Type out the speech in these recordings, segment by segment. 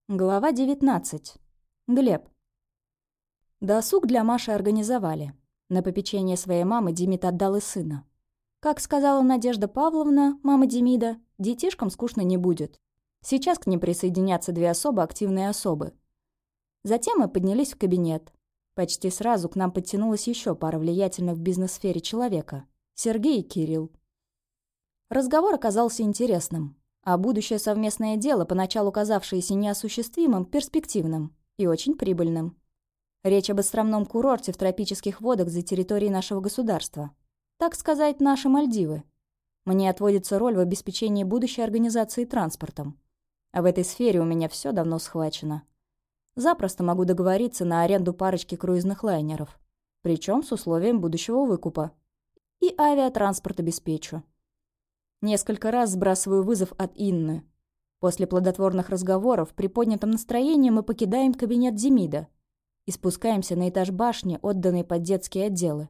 Глава 19. Глеб. Досуг для Маши организовали. На попечение своей мамы Демид отдал и сына. Как сказала Надежда Павловна, мама Демида, детишкам скучно не будет. Сейчас к ним присоединятся две особо активные особы. Затем мы поднялись в кабинет. Почти сразу к нам подтянулась еще пара влиятельных в бизнес-сфере человека – Сергей и Кирилл. Разговор оказался интересным. А будущее совместное дело, поначалу казавшееся неосуществимым, перспективным и очень прибыльным. Речь об островном курорте в тропических водах за территорией нашего государства. Так сказать, наши Мальдивы. Мне отводится роль в обеспечении будущей организации транспортом. А в этой сфере у меня все давно схвачено. Запросто могу договориться на аренду парочки круизных лайнеров. Причем с условием будущего выкупа. И авиатранспорт обеспечу. Несколько раз сбрасываю вызов от Инны. После плодотворных разговоров при поднятом настроении мы покидаем кабинет Демида и спускаемся на этаж башни, отданный под детские отделы.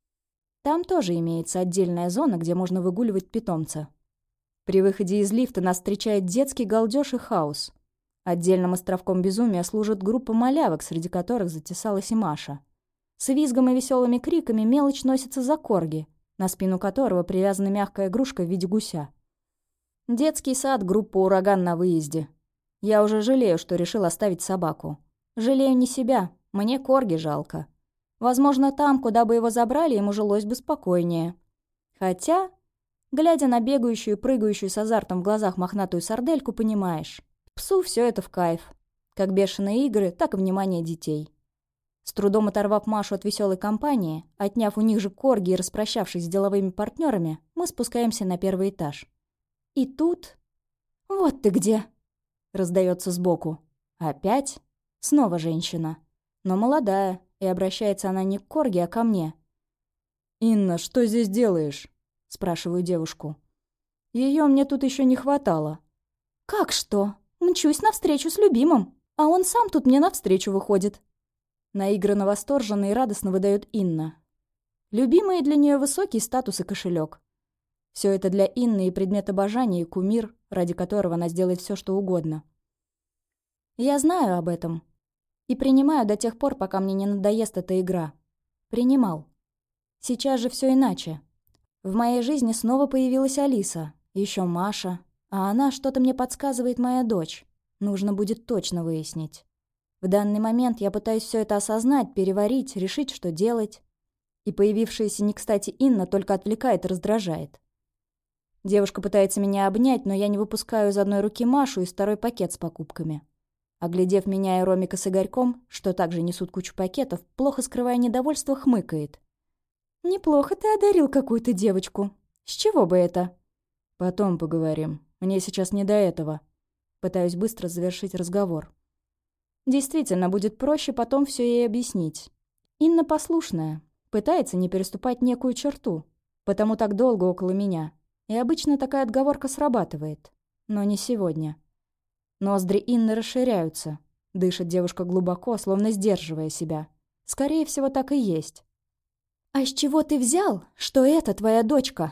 Там тоже имеется отдельная зона, где можно выгуливать питомца. При выходе из лифта нас встречает детский галдёж и хаос. Отдельным островком безумия служит группа малявок, среди которых затесалась и Маша. С визгом и веселыми криками мелочь носится за корги, на спину которого привязана мягкая игрушка в виде гуся. Детский сад, группа «Ураган» на выезде. Я уже жалею, что решил оставить собаку. Жалею не себя, мне корги жалко. Возможно, там, куда бы его забрали, ему жилось бы спокойнее. Хотя, глядя на бегающую и прыгающую с азартом в глазах мохнатую сардельку, понимаешь, псу все это в кайф. Как бешеные игры, так и внимание детей. С трудом оторвав Машу от веселой компании, отняв у них же корги и распрощавшись с деловыми партнерами, мы спускаемся на первый этаж. И тут... «Вот ты где!» — раздается сбоку. Опять? Снова женщина. Но молодая, и обращается она не к корги, а ко мне. «Инна, что здесь делаешь?» — спрашиваю девушку. Ее мне тут еще не хватало. «Как что? Мчусь навстречу с любимым, а он сам тут мне навстречу выходит». Наигранно восторженно и радостно выдает Инна. Любимый для нее высокий статус и кошелек. Все это для Инны и предмет обожания, и кумир, ради которого она сделает все, что угодно. Я знаю об этом. И принимаю до тех пор, пока мне не надоест эта игра. Принимал. Сейчас же все иначе. В моей жизни снова появилась Алиса, еще Маша, а она что-то мне подсказывает моя дочь. Нужно будет точно выяснить. В данный момент я пытаюсь все это осознать, переварить, решить, что делать. И появившаяся не кстати Инна только отвлекает и раздражает. Девушка пытается меня обнять, но я не выпускаю из одной руки Машу и второй пакет с покупками. Оглядев меня и Ромика с Игорьком, что также несут кучу пакетов, плохо скрывая недовольство, хмыкает. «Неплохо ты одарил какую-то девочку. С чего бы это?» «Потом поговорим. Мне сейчас не до этого». Пытаюсь быстро завершить разговор. Действительно, будет проще потом все ей объяснить. Инна послушная, пытается не переступать некую черту, потому так долго около меня. И обычно такая отговорка срабатывает. Но не сегодня. Ноздри Инны расширяются. Дышит девушка глубоко, словно сдерживая себя. Скорее всего, так и есть. «А с чего ты взял, что это твоя дочка?»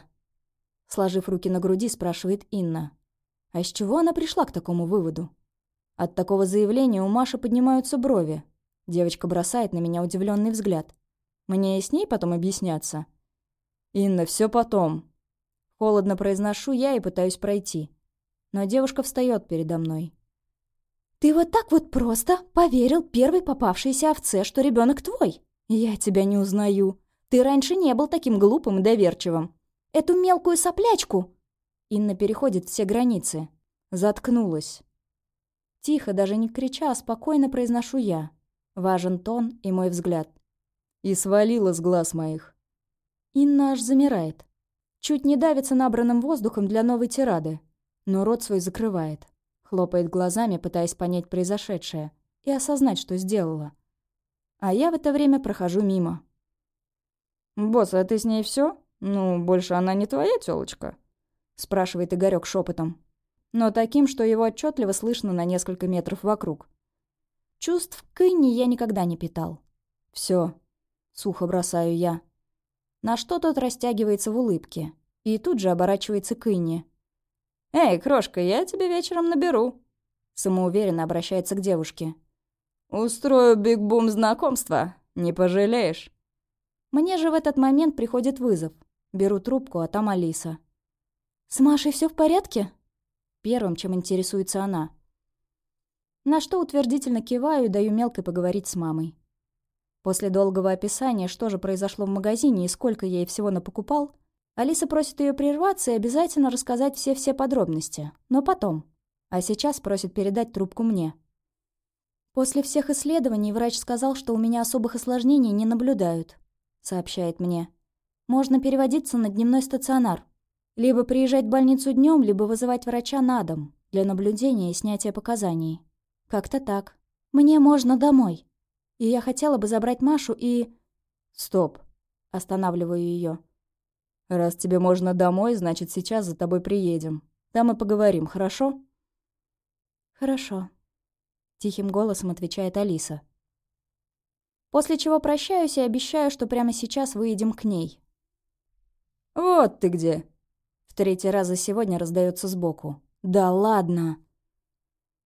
Сложив руки на груди, спрашивает Инна. А с чего она пришла к такому выводу? От такого заявления у Маши поднимаются брови. Девочка бросает на меня удивленный взгляд. Мне и с ней потом объясняться? «Инна, все потом». Холодно произношу я и пытаюсь пройти. Но девушка встает передо мной. «Ты вот так вот просто поверил первой попавшейся овце, что ребенок твой? Я тебя не узнаю. Ты раньше не был таким глупым и доверчивым. Эту мелкую соплячку...» Инна переходит все границы. Заткнулась. Тихо, даже не крича, а спокойно произношу я. Важен тон и мой взгляд. «И свалила с глаз моих». Инна аж замирает. Чуть не давится набранным воздухом для новой тирады. Но рот свой закрывает. Хлопает глазами, пытаясь понять произошедшее. И осознать, что сделала. А я в это время прохожу мимо. «Босс, а ты с ней все? Ну, больше она не твоя тёлочка?» Спрашивает Игорёк шепотом. Но таким, что его отчетливо слышно на несколько метров вокруг. Чувств к Инне я никогда не питал. Все, сухо бросаю я. На что тот растягивается в улыбке и тут же оборачивается к Инне. «Эй, крошка, я тебя вечером наберу». Самоуверенно обращается к девушке. «Устрою биг-бум знакомства. Не пожалеешь». Мне же в этот момент приходит вызов. Беру трубку, а там Алиса. «С Машей все в порядке?» Первым, чем интересуется она. На что утвердительно киваю и даю мелкой поговорить с мамой. После долгого описания, что же произошло в магазине и сколько я ей всего напокупал, Алиса просит ее прерваться и обязательно рассказать все подробности. Но потом. А сейчас просит передать трубку мне. «После всех исследований врач сказал, что у меня особых осложнений не наблюдают», — сообщает мне. «Можно переводиться на дневной стационар. Либо приезжать в больницу днем, либо вызывать врача на дом для наблюдения и снятия показаний. Как-то так. Мне можно домой. И я хотела бы забрать Машу и...» «Стоп!» — останавливаю ее. «Раз тебе можно домой, значит, сейчас за тобой приедем. Там и поговорим, хорошо?» «Хорошо», — тихим голосом отвечает Алиса. После чего прощаюсь и обещаю, что прямо сейчас выедем к ней. «Вот ты где!» В третий раз за сегодня раздается сбоку. «Да ладно!»